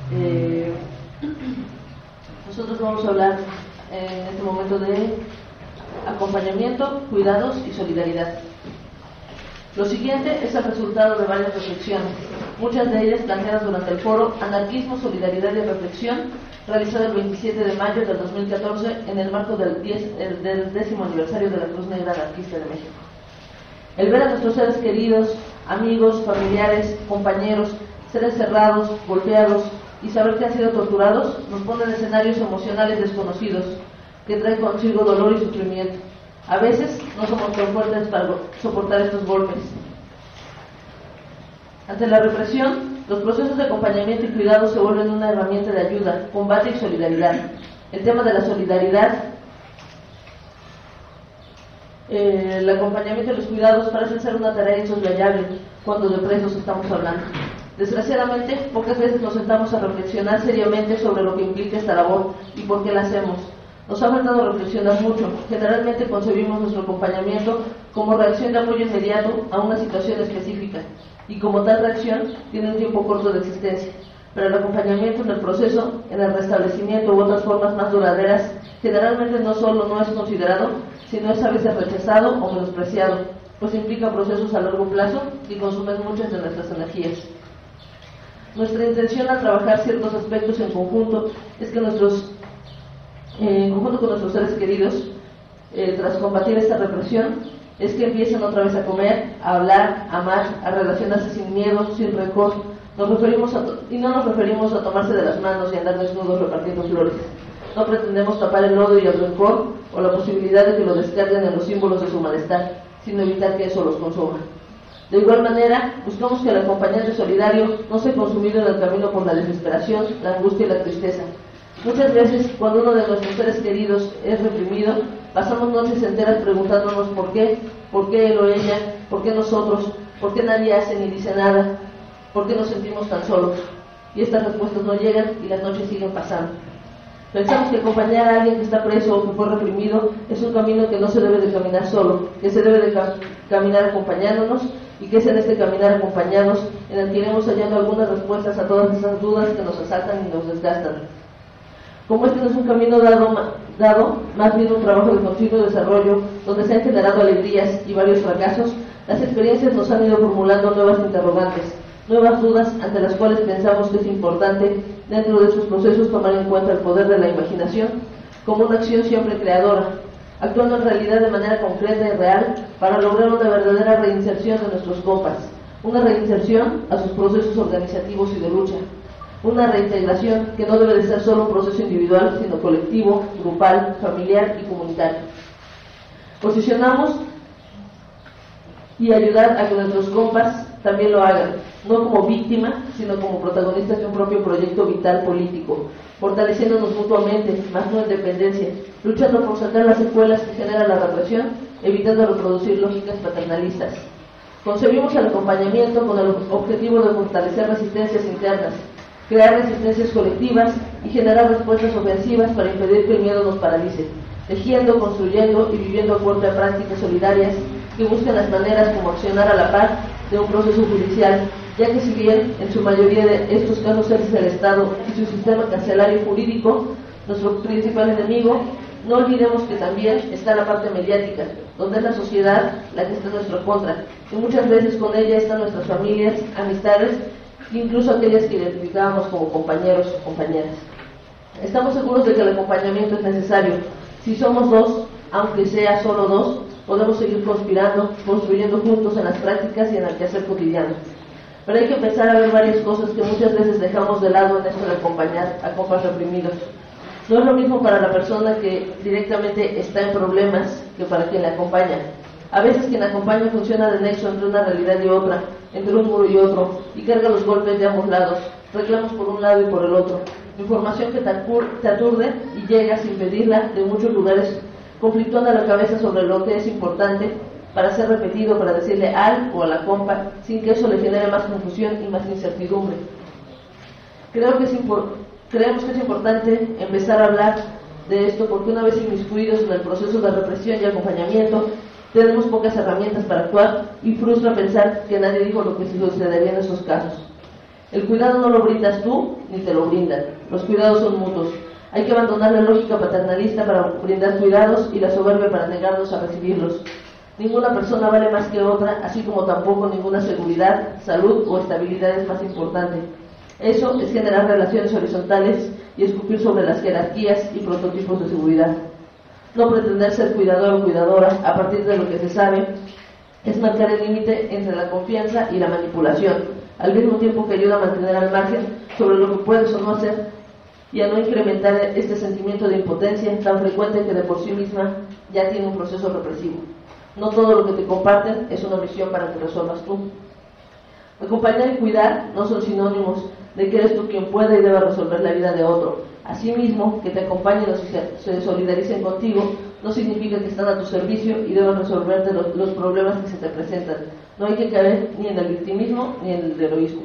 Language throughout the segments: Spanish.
Eh, Nosotros vamos a hablar en este momento de acompañamiento, cuidados y solidaridad. Lo siguiente es el resultado de varias reflexiones, muchas de ellas planteadas durante el foro Anarquismo, Solidaridad y Reflexión, realizado el 27 de mayo del 2014 en el marco del 10º aniversario de la Cruz Negra Anarquista de México. El ver a nuestros seres queridos, amigos, familiares, compañeros, ser encerrados, golpeados y saber que han sido torturados nos pone en escenarios emocionales desconocidos que traen consigo dolor y sufrimiento. A veces no somos tan fuertes para soportar estos golpes. Ante la represión, los procesos de acompañamiento y cuidado se vuelven una herramienta de ayuda, combate y solidaridad. El tema de la solidaridad, el acompañamiento y los cuidados parecen ser una tarea insoslayable cuando de presos estamos hablando. Desgraciadamente, pocas veces nos sentamos a reflexionar seriamente sobre lo que implica esta labor y por qué la hacemos. Nos ha faltado reflexionar mucho. Generalmente concebimos nuestro acompañamiento como reacción de apoyo inmediato a una situación específica y como tal reacción tiene un tiempo corto de existencia. Pero el acompañamiento en el proceso, en el restablecimiento u otras formas más duraderas, generalmente no solo no es considerado, sino es a veces rechazado o menospreciado, pues implica procesos a largo plazo y consumen muchas de nuestras energías. Nuestra intención al trabajar ciertos aspectos en conjunto es que en conjunto con nuestros seres queridos, tras combatir esta represión, es que empiecen otra vez a comer, a hablar, a amar, a relacionarse sin miedo, sin rencor. No nos referimos a tomarse de las manos y andar desnudos repartiendo flores. No pretendemos tapar el odio y el rencor o la posibilidad de que lo descarguen en los símbolos de su malestar, sino evitar que eso los consuma. De igual manera, buscamos que el acompañante solidario no sea consumido en el camino por la desesperación, la angustia y la tristeza. Muchas veces, cuando uno de nuestros seres queridos es reprimido, pasamos noches enteras preguntándonos por qué él o ella, por qué nosotros, por qué nadie hace ni dice nada, por qué nos sentimos tan solos. Y estas respuestas no llegan y las noches siguen pasando. Pensamos que acompañar a alguien que está preso o que fue reprimido es un camino que no se debe de caminar solo, que se debe de caminar acompañándonos, y que es en este caminar acompañados en el que iremos hallando algunas respuestas a todas esas dudas que nos asaltan y nos desgastan. Como este no es un camino dado, más bien un trabajo de continuo desarrollo, donde se han generado alegrías y varios fracasos, las experiencias nos han ido formulando nuevas interrogantes, nuevas dudas ante las cuales pensamos que es importante, dentro de sus procesos, tomar en cuenta el poder de la imaginación como una acción siempre creadora, actuando en realidad de manera concreta y real para lograr una verdadera reinserción de nuestros compas, una reinserción a sus procesos organizativos y de lucha. Una reintegración que no debe de ser solo un proceso individual, sino colectivo, grupal, familiar y comunitario. Posicionamos y ayudar a que nuestros compas también lo hagan, no como víctima, sino como protagonistas de un propio proyecto vital político, fortaleciéndonos mutuamente, más no en dependencia, luchando por sacar las secuelas que genera la represión, evitando reproducir lógicas paternalistas. Concebimos el acompañamiento con el objetivo de fortalecer resistencias internas, crear resistencias colectivas y generar respuestas ofensivas para impedir que el miedo nos paralice, tejiendo, construyendo y viviendo acuerdo a prácticas solidarias que buscan las maneras como accionar a la par de un proceso judicial, ya que si bien en su mayoría de estos casos es el Estado y su sistema carcelario jurídico nuestro principal enemigo, no olvidemos que también está la parte mediática, donde es la sociedad la que está en nuestra contra, y muchas veces con ella están nuestras familias, amistades, incluso aquellas que identificábamos como compañeros o compañeras. Estamos seguros de que el acompañamiento es necesario. Si somos dos, aunque sea solo dos, podemos seguir conspirando, construyendo juntos en las prácticas y en el quehacer cotidiano. Pero hay que empezar a ver varias cosas que muchas veces dejamos de lado en esto de acompañar a compas reprimidos. No es lo mismo para la persona que directamente está en problemas que para quien le acompaña. A veces quien acompaña funciona de nexo entre una realidad y otra, entre un muro y otro, y carga los golpes de ambos lados, reclamos por un lado y por el otro. Información que te aturde y llega sin pedirla de muchos lugares, conflictuando a la cabeza sobre lo que es importante para ser repetido, para decirle al o a la compa, sin que eso le genere más confusión y más incertidumbre. Creemos que es importante empezar a hablar de esto porque una vez inmiscuidos en el proceso de represión y acompañamiento, tenemos pocas herramientas para actuar y frustra pensar que nadie dijo lo que sucedería en estos casos. El cuidado no lo brindas tú, ni te lo brindan. Los cuidados son mutuos. Hay que abandonar la lógica paternalista para brindar cuidados y la soberbia para negarnos a recibirlos. Ninguna persona vale más que otra, así como tampoco ninguna seguridad, salud o estabilidad es más importante. Eso es generar relaciones horizontales y escupir sobre las jerarquías y prototipos de seguridad. No pretender ser cuidador o cuidadora a partir de lo que se sabe es marcar el límite entre la confianza y la manipulación, al mismo tiempo que ayuda a mantener al margen sobre lo que puedes o no hacer y a no incrementar este sentimiento de impotencia tan frecuente que de por sí misma ya tiene un proceso represivo. No todo lo que te comparten es una misión para que resuelvas tú. Acompañar y cuidar no son sinónimos de que eres tú quien puede y debe resolver la vida de otro. Asimismo, que te acompañen o se solidaricen contigo no significa que están a tu servicio y deben resolverte los problemas que se te presentan. No hay que caer ni en el victimismo ni en el heroísmo.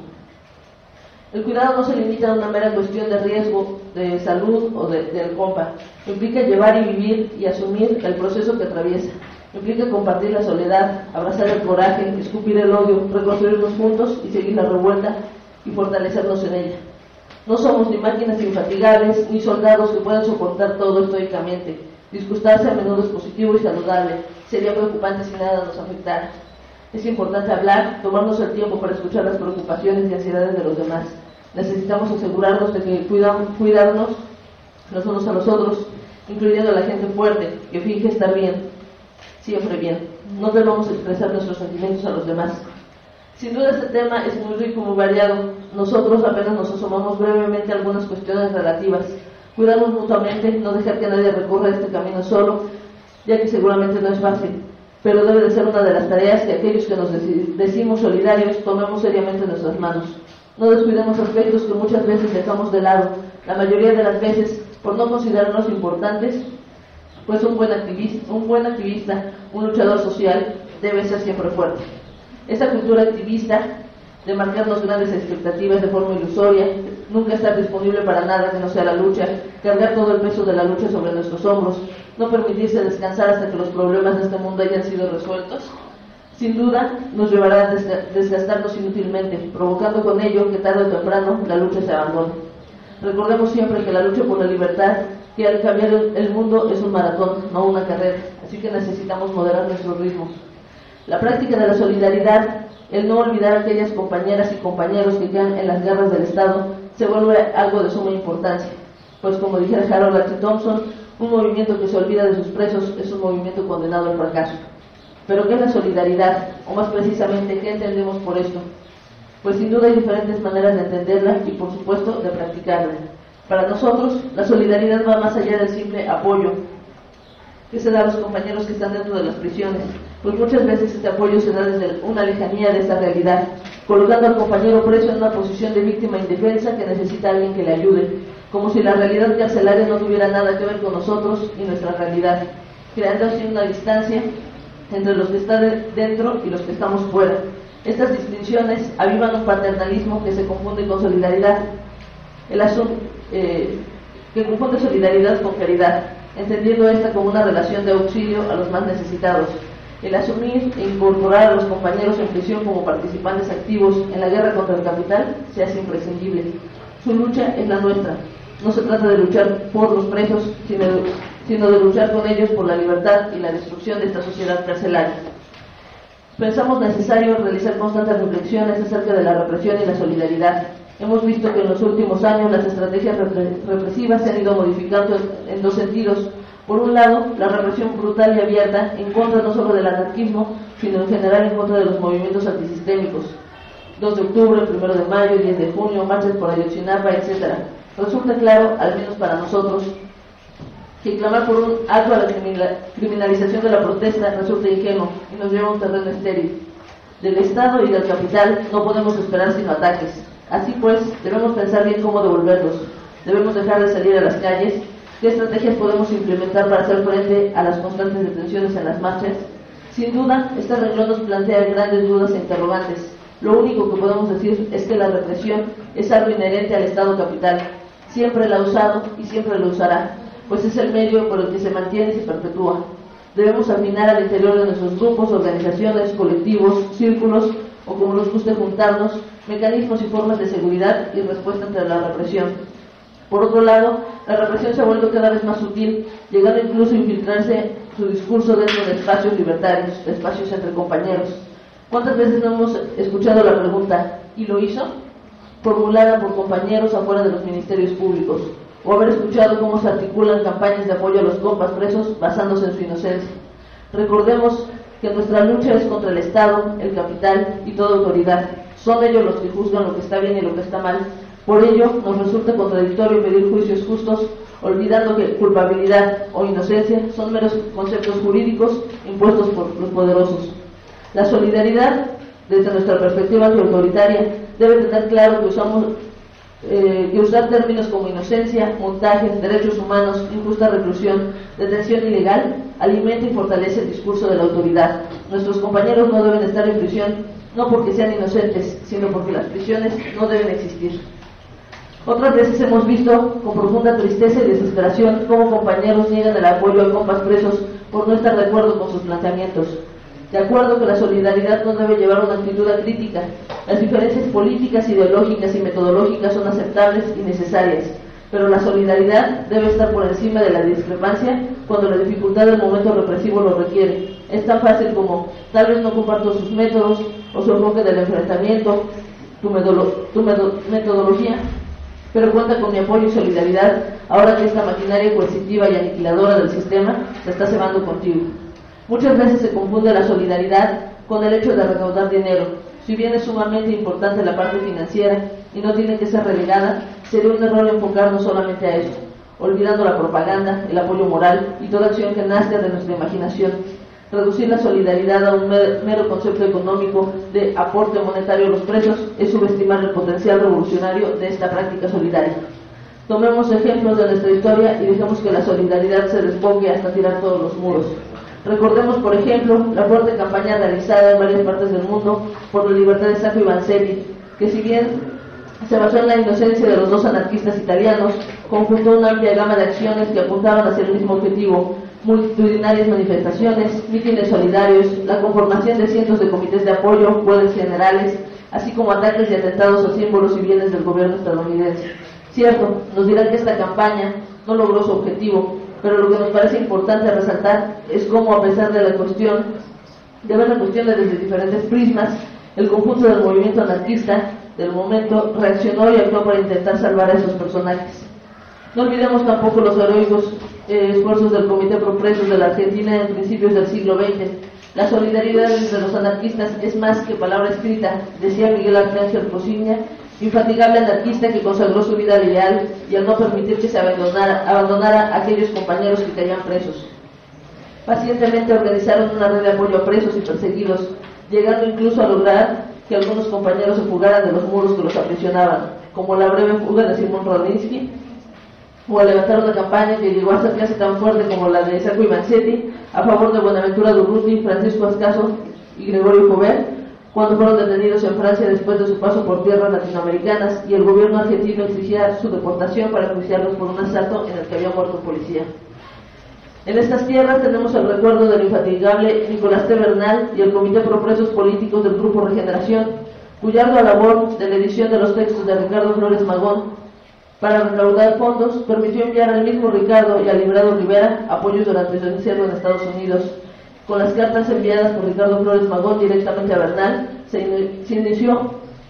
El cuidado no se limita a una mera cuestión de riesgo, de salud o del compa. Implica llevar y vivir y asumir el proceso que atraviesa. Implica compartir la soledad, abrazar el coraje, escupir el odio, reconstruirnos juntos y seguir la revuelta y fortalecernos en ella. No somos ni máquinas infatigables, ni soldados que puedan soportar todo estoicamente. Disgustarse a menudo es positivo y saludable. Sería preocupante si nada nos afectara. Es importante hablar, tomarnos el tiempo para escuchar las preocupaciones y ansiedades de los demás. Necesitamos asegurarnos de que cuidarnos los unos a los otros, incluyendo a la gente fuerte, que finge estar bien, siempre bien. No debemos expresar nuestros sentimientos a los demás. Sin duda este tema es muy rico, muy variado. Nosotros apenas nos asomamos brevemente a algunas cuestiones relativas. Cuidarnos mutuamente, no dejar que nadie recorra este camino solo, ya que seguramente no es fácil, pero debe de ser una de las tareas que aquellos que nos decimos solidarios tomemos seriamente en nuestras manos. No descuidemos aspectos que muchas veces dejamos de lado, la mayoría de las veces por no considerarnos importantes, pues un buen activista, un luchador social debe ser siempre fuerte. Esta cultura activista de marcarnos grandes expectativas de forma ilusoria, nunca estar disponible para nada que no sea la lucha, cargar todo el peso de la lucha sobre nuestros hombros, no permitirse descansar hasta que los problemas de este mundo hayan sido resueltos, sin duda nos llevará a desgastarnos inútilmente, provocando con ello que tarde o temprano la lucha se abandone. Recordemos siempre que la lucha por la libertad, que al cambiar el mundo es un maratón, no una carrera, así que necesitamos moderar nuestros ritmos. La práctica de la solidaridad, el no olvidar a aquellas compañeras y compañeros que quedan en las garras del Estado, se vuelve algo de suma importancia, pues como dijera Harold H. Thompson, un movimiento que se olvida de sus presos es un movimiento condenado al fracaso. ¿Pero qué es la solidaridad? O más precisamente, ¿qué entendemos por esto? Pues sin duda hay diferentes maneras de entenderla y por supuesto de practicarla. Para nosotros, la solidaridad va más allá del simple apoyo que se da a los compañeros que están dentro de las prisiones, pues muchas veces este apoyo se da desde una lejanía de esta realidad, colocando al compañero preso en una posición de víctima indefensa que necesita a alguien que le ayude, como si la realidad carcelaria no tuviera nada que ver con nosotros y nuestra realidad, creando así una distancia entre los que están dentro y los que estamos fuera. Estas distinciones avivan un paternalismo que se confunde con solidaridad, que confunde solidaridad con caridad, entendiendo esta como una relación de auxilio a los más necesitados. El asumir e incorporar a los compañeros en prisión como participantes activos en la guerra contra el capital se hace imprescindible. Su lucha es la nuestra. No se trata de luchar por los presos, sino de luchar con ellos por la libertad y la destrucción de esta sociedad carcelaria. Pensamos necesario realizar constantes reflexiones acerca de la represión y la solidaridad. Hemos visto que en los últimos años las estrategias represivas se han ido modificando en dos sentidos. Por un lado, la represión brutal y abierta en contra no solo del anarquismo, sino en general en contra de los movimientos antisistémicos. 2 de octubre, 1 de mayo, 10 de junio, marchas por Ayotzinapa, etc. Resulta claro, al menos para nosotros, que clamar por un alto a la criminalización de la protesta resulta ingenuo y nos lleva a un terreno estéril. Del Estado y del capital no podemos esperar sino ataques. Así pues, debemos pensar bien cómo devolverlos. Debemos dejar de salir a las calles. ¿Qué estrategias podemos implementar para hacer frente a las constantes detenciones en las marchas? Sin duda, esta reunión nos plantea grandes dudas e interrogantes. Lo único que podemos decir es que la represión es algo inherente al Estado capital. Siempre la ha usado y siempre lo usará, pues es el medio por el que se mantiene y se perpetúa. Debemos afinar al interior de nuestros grupos, organizaciones, colectivos, círculos o como nos guste juntarnos, mecanismos y formas de seguridad y respuesta ante la represión. Por otro lado, la represión se ha vuelto cada vez más sutil, llegando incluso a infiltrarse su discurso dentro de espacios libertarios, de espacios entre compañeros. ¿Cuántas veces no hemos escuchado la pregunta ¿y lo hizo?, formulada por compañeros afuera de los ministerios públicos, o haber escuchado cómo se articulan campañas de apoyo a los compas presos basándose en su inocencia? Recordemos que nuestra lucha es contra el Estado, el capital y toda autoridad. Son ellos los que juzgan lo que está bien y lo que está mal. Por ello, nos resulta contradictorio pedir juicios justos, olvidando que culpabilidad o inocencia son meros conceptos jurídicos impuestos por los poderosos. La solidaridad, desde nuestra perspectiva antiautoritaria, debe tener claro que usar términos como inocencia, montaje, derechos humanos, injusta reclusión, detención ilegal, alimenta y fortalece el discurso de la autoridad. Nuestros compañeros no deben estar en prisión, no porque sean inocentes, sino porque las prisiones no deben existir. Otras veces hemos visto con profunda tristeza y desesperación cómo compañeros niegan el apoyo a compas presos por no estar de acuerdo con sus planteamientos. De acuerdo que la solidaridad no debe llevar una actitud crítica. Las diferencias políticas, ideológicas y metodológicas son aceptables y necesarias, pero la solidaridad debe estar por encima de la discrepancia cuando la dificultad del momento represivo lo requiere. Es tan fácil como, tal vez no comparto sus métodos o su enfoque del enfrentamiento, tu metodología, pero cuenta con mi apoyo y solidaridad ahora que esta maquinaria coercitiva y aniquiladora del sistema se está cebando contigo. Muchas veces se confunde la solidaridad con el hecho de recaudar dinero. Si bien es sumamente importante la parte financiera y no tiene que ser relegada, sería un error enfocarnos solamente a eso, olvidando la propaganda, el apoyo moral y toda acción que nazca de nuestra imaginación. Reducir la solidaridad a un mero concepto económico de aporte monetario a los presos es subestimar el potencial revolucionario de esta práctica solidaria. Tomemos ejemplos de nuestra historia y dejemos que la solidaridad se desboque hasta tirar todos los muros. Recordemos, por ejemplo, la fuerte campaña realizada en varias partes del mundo por la libertad de Sacco y Vanzetti, que si bien se basó en la inocencia de los dos anarquistas italianos, conjuntó una amplia gama de acciones que apuntaban hacia el mismo objetivo: multitudinarias manifestaciones, mítines solidarios, la conformación de cientos de comités de apoyo, huelgas generales, así como ataques y atentados a símbolos y bienes del gobierno estadounidense. Cierto, nos dirán que esta campaña no logró su objetivo, pero lo que nos parece importante resaltar es cómo, a pesar de la cuestión, de ver la cuestión desde diferentes prismas, el conjunto del movimiento anarquista del momento reaccionó y actuó para intentar salvar a esos personajes. No olvidemos tampoco los heroicos esfuerzos del Comité Pro Presos de la Argentina en principios del siglo XX. La solidaridad entre los anarquistas es más que palabra escrita, decía Miguel Ángel Cosiña, infatigable anarquista que consagró su vida al ideal y al no permitir que se abandonara a aquellos compañeros que caían presos. Pacientemente organizaron una red de apoyo a presos y perseguidos, llegando incluso a lograr que algunos compañeros se fugaran de los muros que los aprisionaban, como la breve fuga de Simón Rodinsky, o a levantar una campaña que llegó a ser casi tan fuerte como la de Sacco y Vanzetti a favor de Buenaventura Durruti, Francisco Ascaso y Gregorio Jover, cuando fueron detenidos en Francia después de su paso por tierras latinoamericanas y el gobierno argentino exigía su deportación para enjuiciarlos por un asalto en el que había muerto un policía. En estas tierras tenemos el recuerdo del infatigable Nicolás T. Bernal y el Comité Pro Presos Políticos del Grupo Regeneración, cuya ardua labor de la edición de los textos de Ricardo Flores Magón para recaudar fondos permitió enviar al mismo Ricardo y a Librado Rivera apoyos durante su encierro en Estados Unidos. Con las cartas enviadas por Ricardo Flores Magón directamente a Bernal, se inició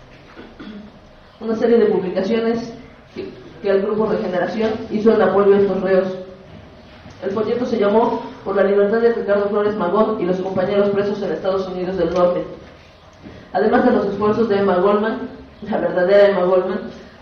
una serie de publicaciones que el Grupo Regeneración hizo en apoyo a estos reos. El folleto se llamó Por la libertad de Ricardo Flores Magón y los compañeros presos en Estados Unidos del Norte. Además de los esfuerzos de Emma Goldman, la verdadera Emma Goldman,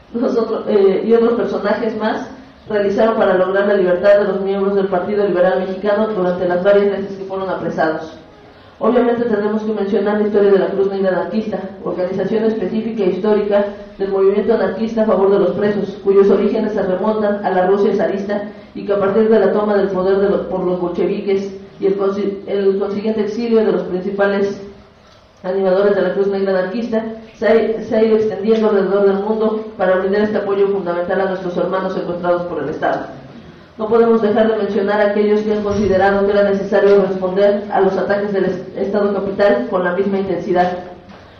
y otros personajes más realizaron para lograr la libertad de los miembros del Partido Liberal Mexicano durante las varias veces que fueron apresados. Obviamente tenemos que mencionar la historia de la Cruz Negra Anarquista, organización específica e histórica del movimiento anarquista a favor de los presos, cuyos orígenes se remontan a la Rusia zarista y que a partir de la toma del poder por los bolcheviques y el consiguiente exilio de los principales animadores de la Cruz Negra Anarquista se ha ido extendiendo alrededor del mundo para brindar este apoyo fundamental a nuestros hermanos secuestrados por el Estado. No podemos dejar de mencionar a aquellos que han considerado que era necesario responder a los ataques del Estado capital con la misma intensidad.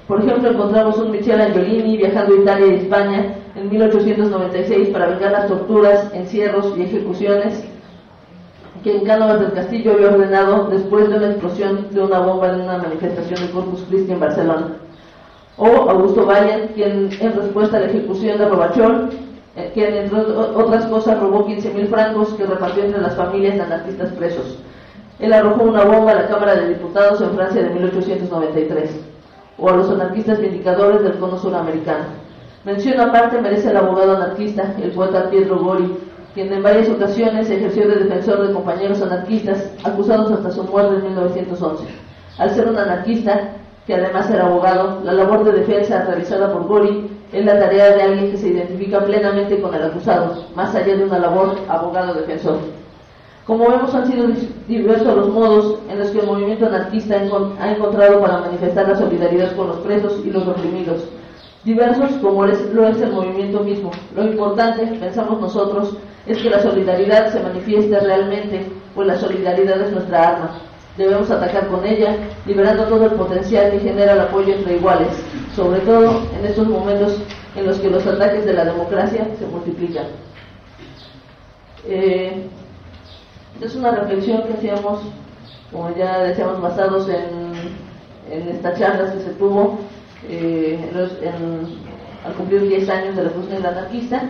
Por ejemplo, encontramos un Michel Angiolini viajando a Italia y España en 1896 para vengar las torturas, encierros y ejecuciones que en Cánovas del Castillo había ordenado después de una explosión de una bomba en una manifestación de Corpus Christi en Barcelona. O Augusto Valle, quien en respuesta a la ejecución de Robachol, quien entre otras cosas robó 15.000 francos que repartió entre las familias de anarquistas presos. Él arrojó una bomba a la Cámara de Diputados en Francia de 1893. O a los anarquistas vindicadores del cono suramericano. Mención aparte merece el abogado anarquista, el poeta Pietro Gori, quien en varias ocasiones ejerció de defensor de compañeros anarquistas acusados hasta su muerte en 1911. Al ser un anarquista, que además era abogado, la labor de defensa realizada por Gori es la tarea de alguien que se identifica plenamente con el acusado, más allá de una labor abogado-defensor. Como vemos, han sido diversos los modos en los que el movimiento anarquista ha encontrado para manifestar la solidaridad con los presos y los oprimidos. Diversos como lo es el movimiento mismo. Lo importante, pensamos nosotros, es que la solidaridad se manifieste realmente, pues la solidaridad es nuestra arma. Debemos atacar con ella, liberando todo el potencial que genera el apoyo entre iguales, sobre todo en estos momentos en los que los ataques de la democracia se multiplican. Es una reflexión que hacíamos, como ya decíamos, basados en estas charlas que se tuvo al cumplir 10 años de la Cruz Negra Anarquista.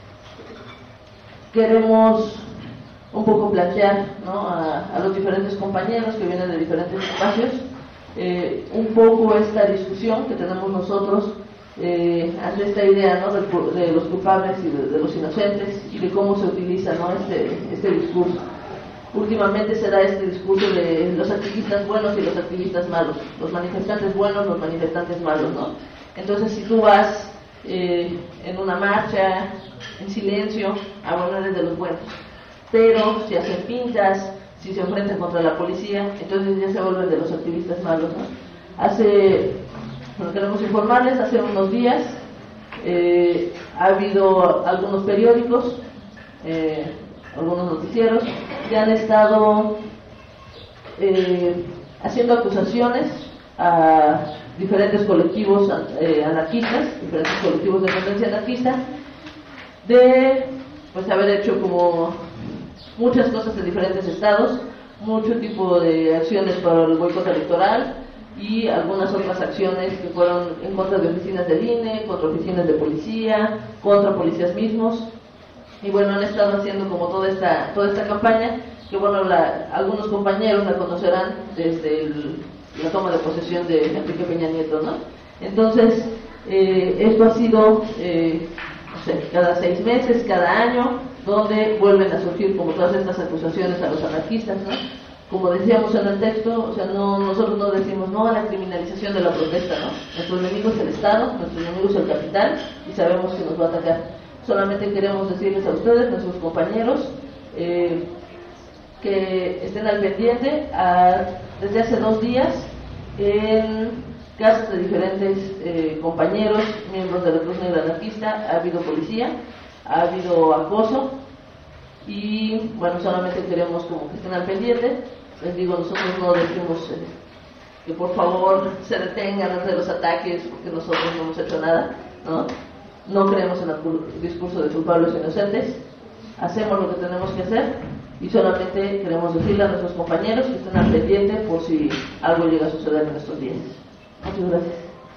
Queremos un poco plantear, ¿no?, a los diferentes compañeros que vienen de diferentes espacios, un poco esta discusión que tenemos nosotros ante esta idea, ¿no?, de los culpables y de los inocentes, y de cómo se utiliza, ¿no?, este discurso. Últimamente se da este discurso de los activistas buenos y los activistas malos, los manifestantes buenos, los manifestantes malos, ¿no? Entonces, si tú vas en una marcha, en silencio, bueno, eres de los buenos. Pero si hacen pintas, si se enfrentan contra la policía, entonces ya se vuelven de los activistas malos, ¿no? Queremos informarles, hace unos días ha habido algunos periódicos, algunos noticieros que han estado haciendo acusaciones a diferentes colectivos anarquistas, diferentes colectivos de tendencia anarquista, de pues haber hecho como muchas cosas en diferentes estados, mucho tipo de acciones por el boicot electoral y algunas otras acciones que fueron en contra de oficinas del INE, contra oficinas de policía, contra policías mismos. Y bueno, han estado haciendo como toda esta campaña, que bueno, algunos compañeros la conocerán desde la toma de posesión de Enrique Peña Nieto, ¿no? Entonces, esto ha sido, no sé, cada 6 meses, cada año, donde vuelven a surgir como todas estas acusaciones a los anarquistas, ¿no? Como decíamos en el texto, o sea, nosotros no decimos no a la criminalización de la protesta, ¿no? Nuestro enemigo es el Estado, nuestro enemigo es el capital, y sabemos que nos va a atacar. Solamente queremos decirles a ustedes, nuestros compañeros, que estén al pendiente. Desde hace 2 días, en casas de diferentes compañeros, miembros de la Cruz Negra Anarquista, ha habido policía, ha habido acoso, y bueno, solamente queremos como que estén al pendiente. Les digo, nosotros no decimos que por favor se detengan ante los ataques, porque nosotros no hemos hecho nada, ¿no? No creemos en el discurso de culpables e inocentes, hacemos lo que tenemos que hacer y solamente queremos decirle a nuestros compañeros que estén al pendiente por si algo llega a suceder en estos días. Muchas gracias.